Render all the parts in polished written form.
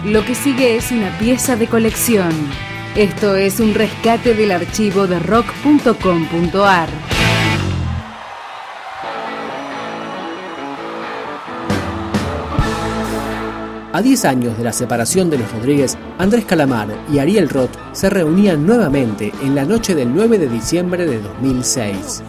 Lo que sigue es una pieza de colección. Esto es un rescate del archivo de rock.com.ar. A 10 años de la separación de los Rodríguez, Andrés Calamaro y Ariel Roth se reunían nuevamente en la noche del 9 de diciembre de 2006.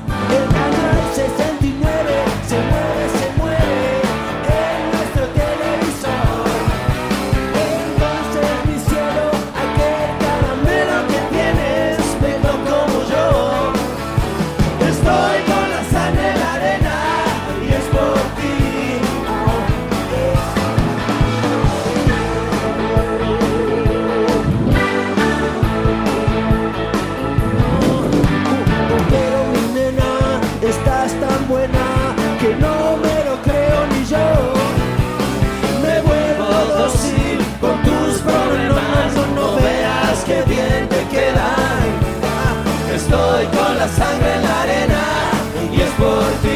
Estoy con la sangre en la arena y es por ti.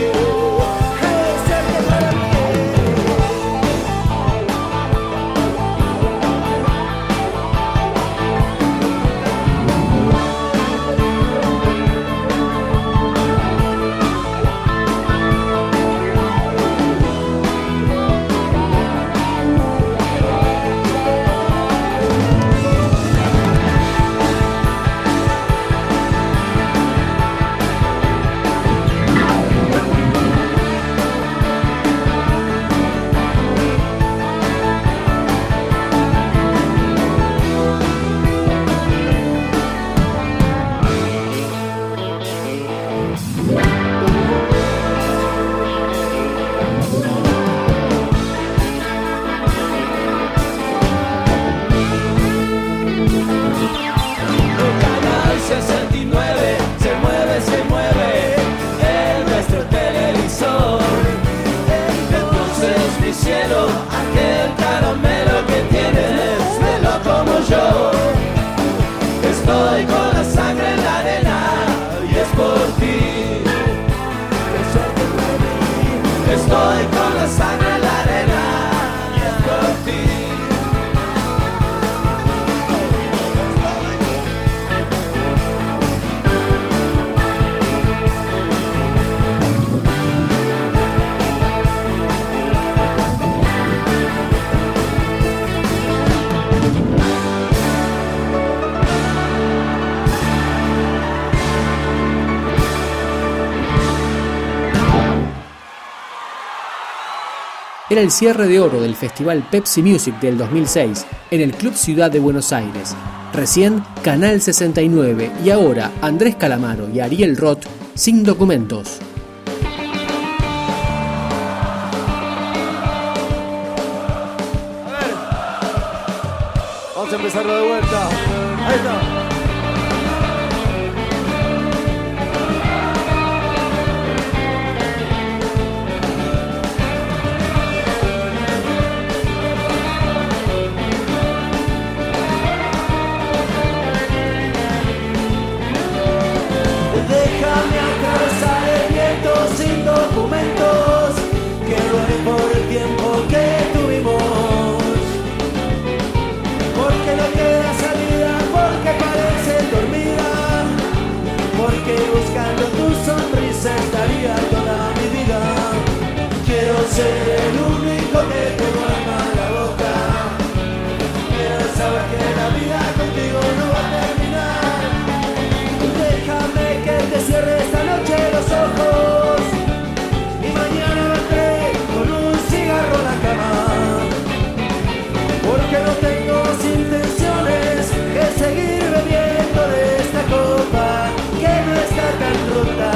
Aquel caramelo que tienes, velo como yo. Estoy con la sangre en la arena y es por ti. Estoy con la sangre en la arena y es por ti. Era el cierre de oro del Festival Pepsi Music del 2006 en el Club Ciudad de Buenos Aires. Recién Canal 69 y ahora Andrés Calamaro y Ariel Roth sin documentos. A ver, vamos a empezarlo de vuelta. Ahí está. Déjame atravesar el viento sin documentos, que duele por el tiempo que tuvimos. Porque no queda salida, porque parece dormida, porque buscando tu sonrisa estaría toda mi vida. Quiero ser el único que te muerda la boca. Quiero saber que la vida contigo no va a terminar. Déjame que te cierre esta noche los ojos y mañana vendré con un cigarro en la cama, porque no tengo más intenciones que seguir bebiendo de esta copa que no está tan rota.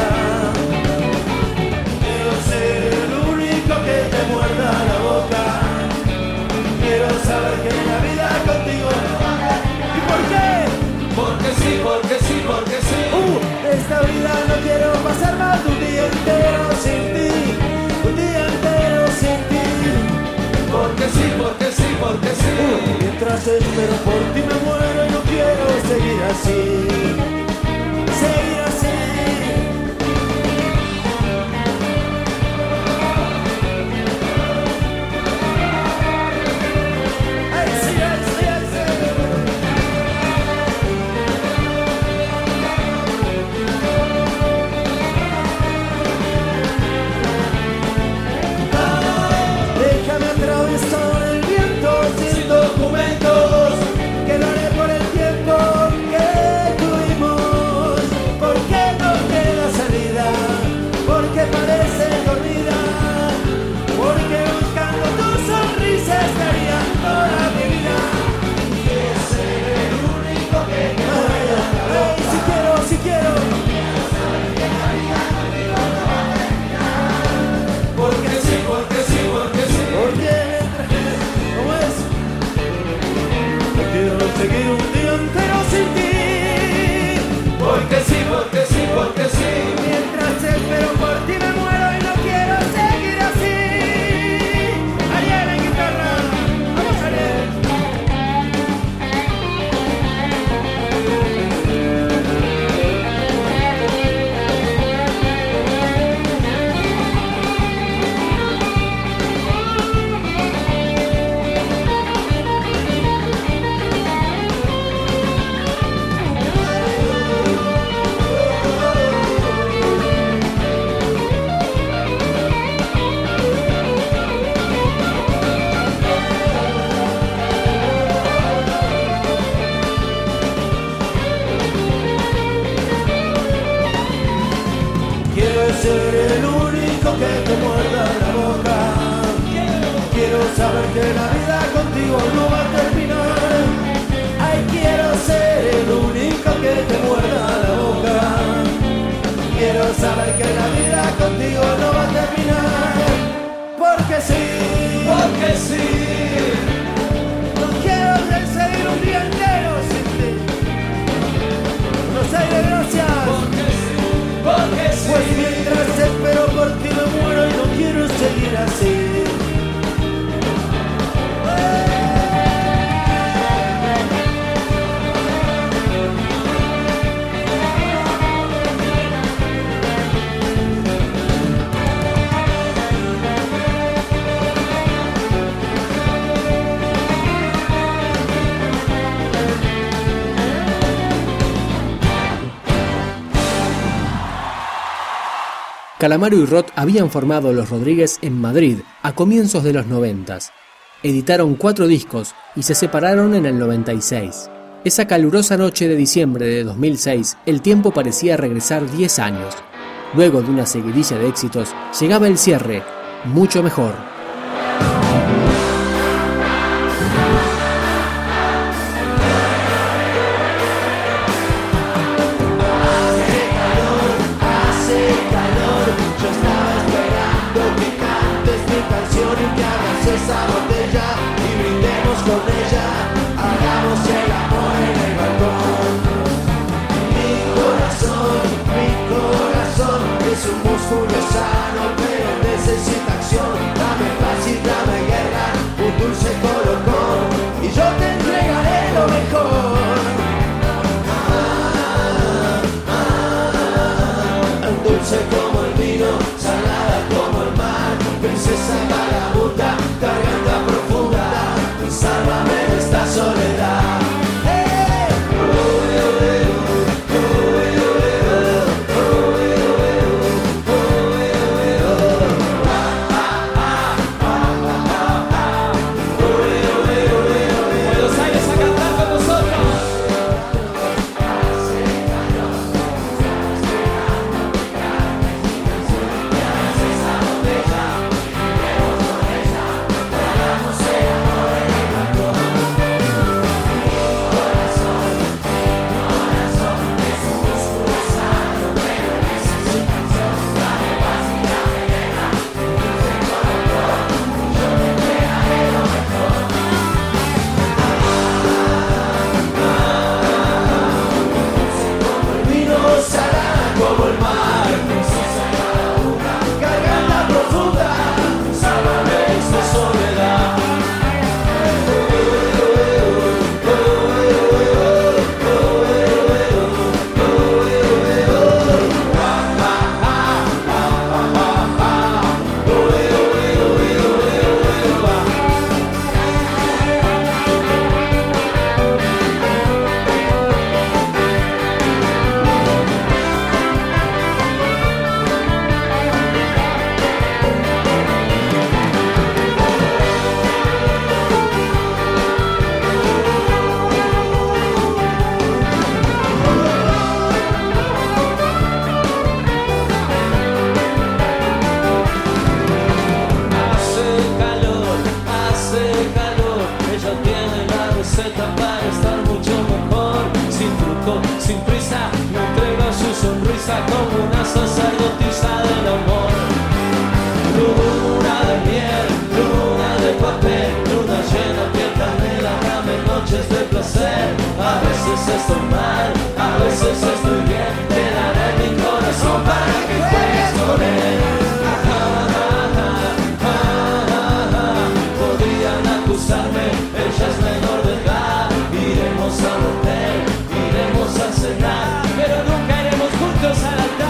Quiero ser el único que te muerda la boca. Quiero saber que la vida contigo no va a terminar. ¿Y por qué? Porque sí, porque sí, porque sí. Esta vida no quiero pasar más de un día entero sin ti, un día entero sin ti. Porque sí, porque sí, porque sí. Mientras espero por ti me muero y no quiero seguir así, seguir así. Ay, sí. que la vida contigo no va a terminar. Ay, quiero ser el único que te muerda la boca. Quiero saber que la vida contigo no va a terminar. Porque sí, porque sí. No quiero seguir un día entero sin ti. Buenos Aires, gracias. Porque sí, porque sí. Pues mientras espero por ti me muero y no quiero seguir así. Calamaro y Roth habían formado Los Rodríguez en Madrid a comienzos de los 90. Editaron 4 discos y se separaron en el 96. Esa calurosa noche de diciembre de 2006, el tiempo parecía regresar 10 años. Luego de una seguidilla de éxitos, llegaba el cierre, Mucho Mejor. Esa botella y brindemos con ella, hagamos el amor en el balcón. Mi corazón es un músculo sano, pero necesita acción. Dame paz y dame guerra, un dulce colocón, y yo te entregaré lo mejor. Dulce como el vino, salada como el mar, princesa vagabunda, garganta profunda, sálvame de esta soledad. Buenos Aires a cantar con nosotros. Como una sacerdotisa del amor. Luna de miel, luna de papel, luna llena que canela, dame noches de placer. A veces estoy mal, a veces estoy bien, te daré mi corazón para que juegues con él. Podrían acusarme, ella es menor de edad. Iremos al hotel, iremos a cenar, pero nunca iremos juntos al altar.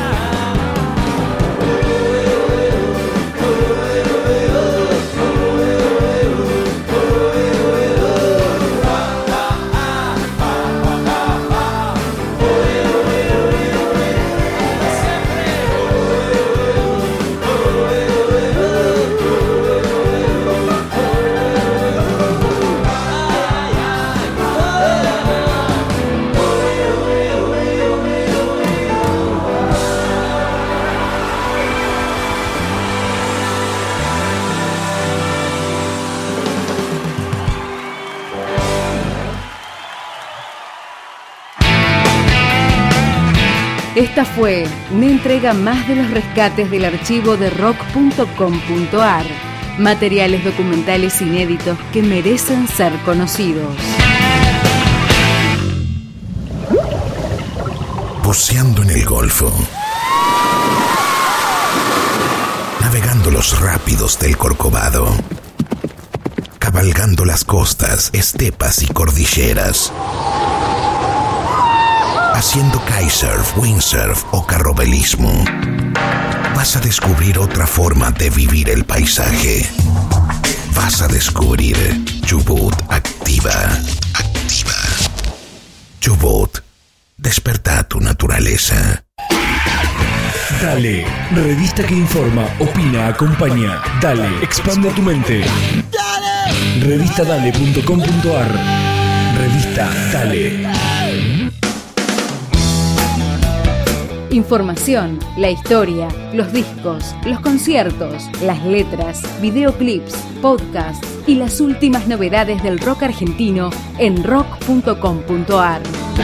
Esta fue una entrega más de los rescates del archivo de rock.com.ar. Materiales documentales inéditos que merecen ser conocidos. Buceando en el Golfo. Navegando los rápidos del Corcovado. Cabalgando las costas, estepas y cordilleras. Haciendo kitesurf, windsurf o carrobelismo. Vas a descubrir otra forma de vivir el paisaje. Vas a descubrir U-Boat Activa. U-Boat. Desperta tu naturaleza. Dale, revista que informa, opina, acompaña. Dale, expande tu mente. ¡Dale! Revistadale.com.ar. Revista Dale. Información, la historia, los discos, los conciertos, las letras, videoclips, podcasts y las últimas novedades del rock argentino en rock.com.ar.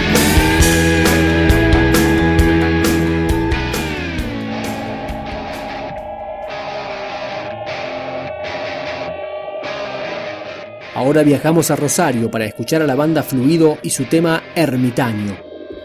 Ahora viajamos a Rosario para escuchar a la banda Fluido y su tema Ermitaño.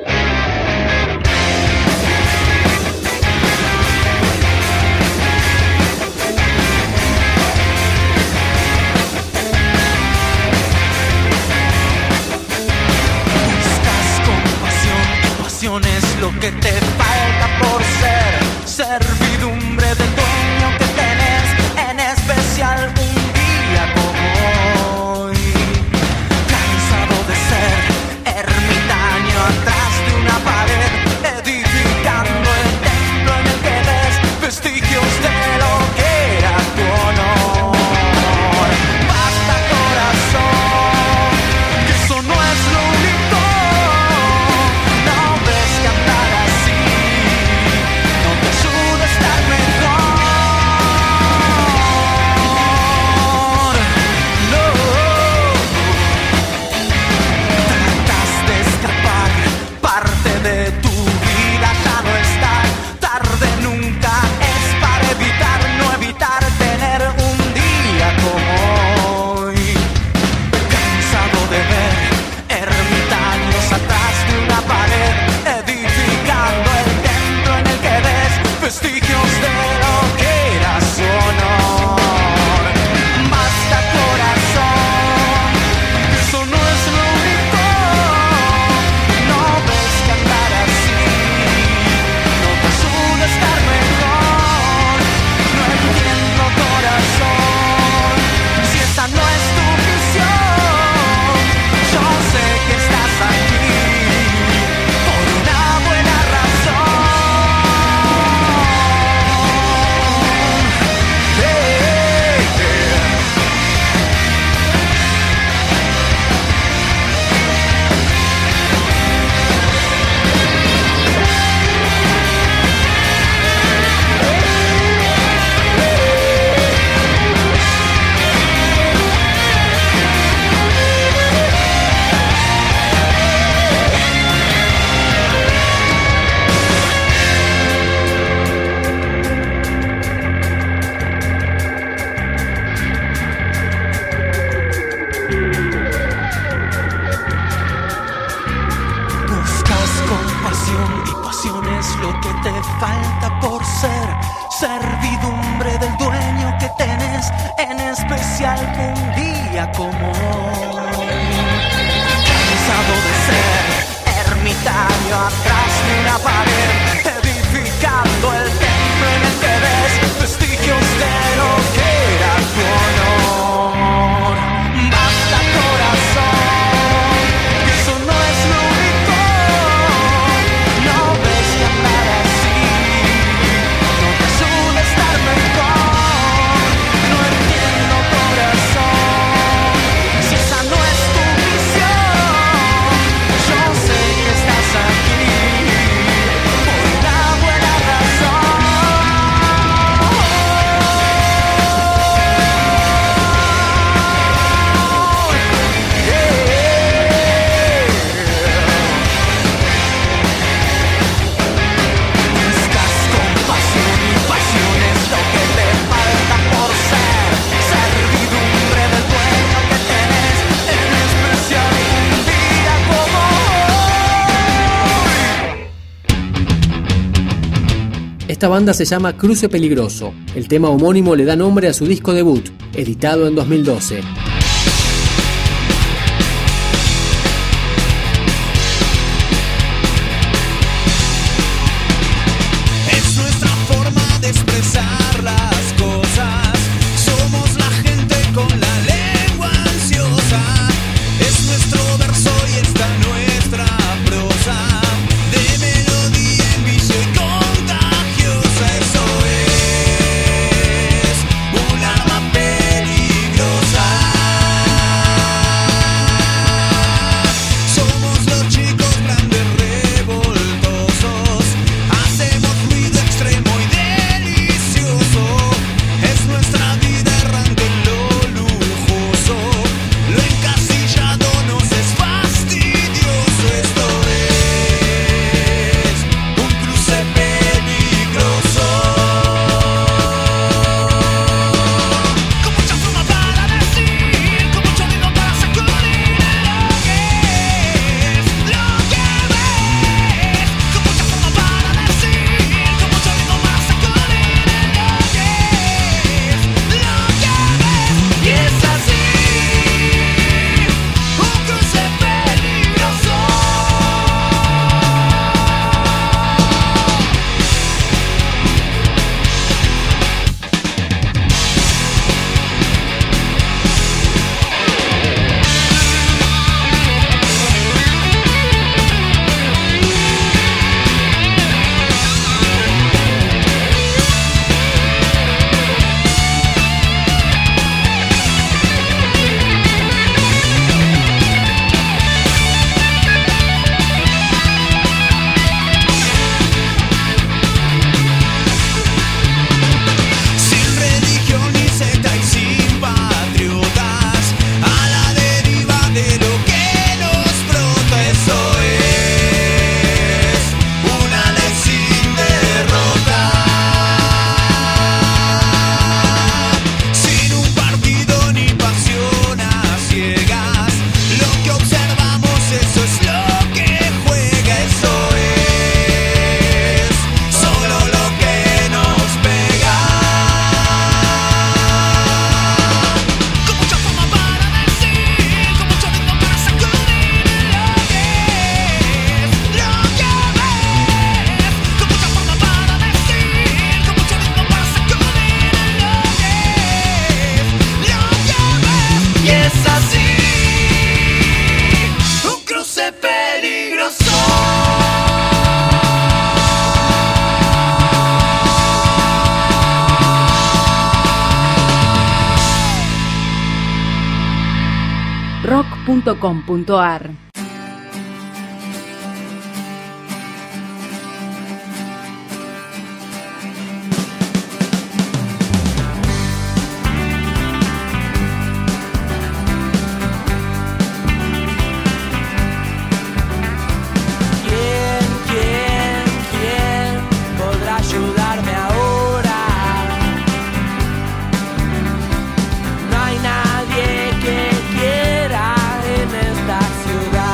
Es lo que te falta por ser servidumbre del dueño que tenés, en especial un día como hoy. Cansado de ser ermitaño atrás de una pared, edificando el templo en el que ves vestigios de lo que era tu honor. Basta, corazón, que eso no es lo único. Falta por ser servidumbre del dueño que tenés, en especial un día como hoy. Cansado de ser ermitaño atrás de una pared, edificando el templo en el que ves vestigios de lo que era tu honor. Basta, corazón, que eso no es lo único. No ves que andar así no te ayuda a estar mejor. No entiendo, corazón, Esta banda se llama Cruce Peligroso. El tema homónimo le da nombre a su disco debut, editado en 2012. Es nuestra forma de expresar las cosas. Somos la gente con la lengua ansiosa. Es nuestro verso y está nuestra prosa. De melodía en vicio y contagiosa. Eso es un arma peligrosa. Somos los chicos grandes revoltosos. Hacemos ruido extremo y delicioso. Es nuestra vida errante en lo lujoso. Lo encasillado nos es fastidioso. Esto es un cruce peligroso. Con mucha pluma para decir, con mucho ruido para sacudir lo que es, lo que ves. Con mucha pluma para decir, con mucho ruido para sacudir lo que es, lo que ves. Y es así, un cruce peligroso. Sin religión ni secta y sin patriotas, a la deriva de lo que nos brota. Eso es una ley sin derrota. Sin un partido ni pasión a ciegas, lo que observamos, eso es lo que juega. Eso es solo lo que nos pega. Con mucha forma para decir, con mucho ritmo para sacudir lo que es, lo que ves. Con mucha forma para decir, con mucho ritmo para sacudir lo que es, lo que ves. Y es así, un cruce peligroso. rock.com.ar. ¿Quién podrá ayudarme ahora? No hay nadie que quiera en esta ciudad.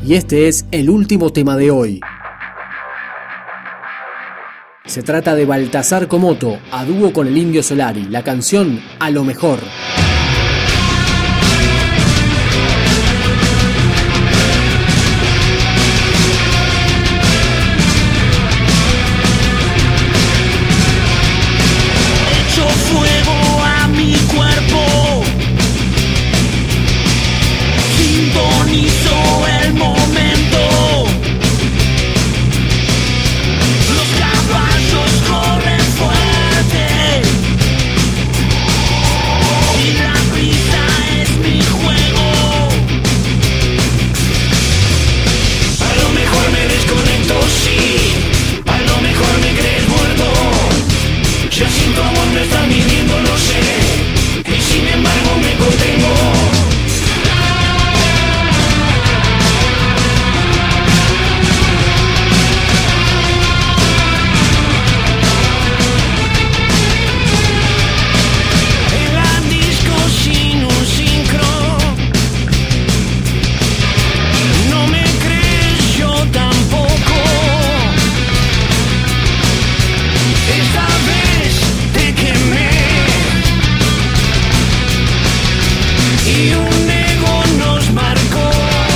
Y este es el último tema de hoy. Se trata de Baltasar Komoto, a dúo con el Indio Solari, la canción A lo mejor. Echo fuego a mi cuerpo, sintonizo el momento. Los caballos corren fuerte y la prisa es mi juego. A lo mejor me desconecto, sí, a lo mejor me crees muerto. Ya sin tu amor me estás mintiendo, lo sé, y sin embargo me contengo. En la disco sin un sincro, no me crees, yo tampoco. Esta vez te quemé y un ego nos marcó.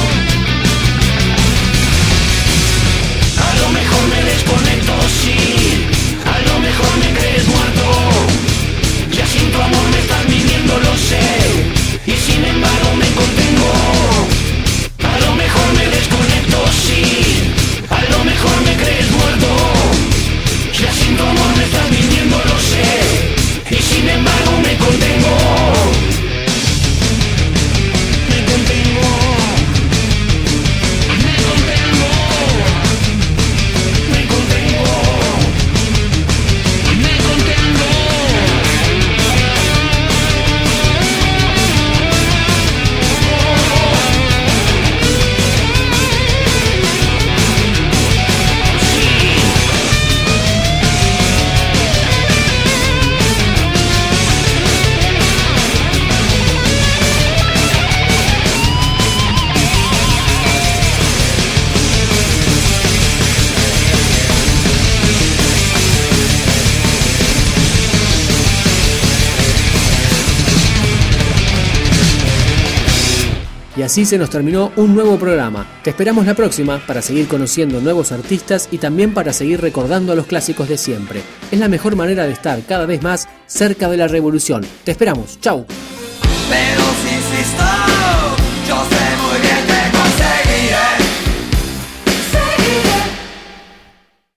A lo mejor me desconecto, sí, a lo mejor me crees muerto. Ya sin tu amor me estás mintiendo, lo sé, y sin embargo me contengo. A lo mejor me desconecto, sí, a lo mejor me crees muerto. Ya sin tu amor me estás mintiendo, lo sé, y sin embargo me contengo. Me contengo. Me contengo. Me contengo. Me contengo. Y así se nos terminó un nuevo programa. Te esperamos la próxima para seguir conociendo nuevos artistas y también para seguir recordando a los clásicos de siempre. Es la mejor manera de estar cada vez más cerca de la revolución. Te esperamos. Chau. Pero si insisto, yo sé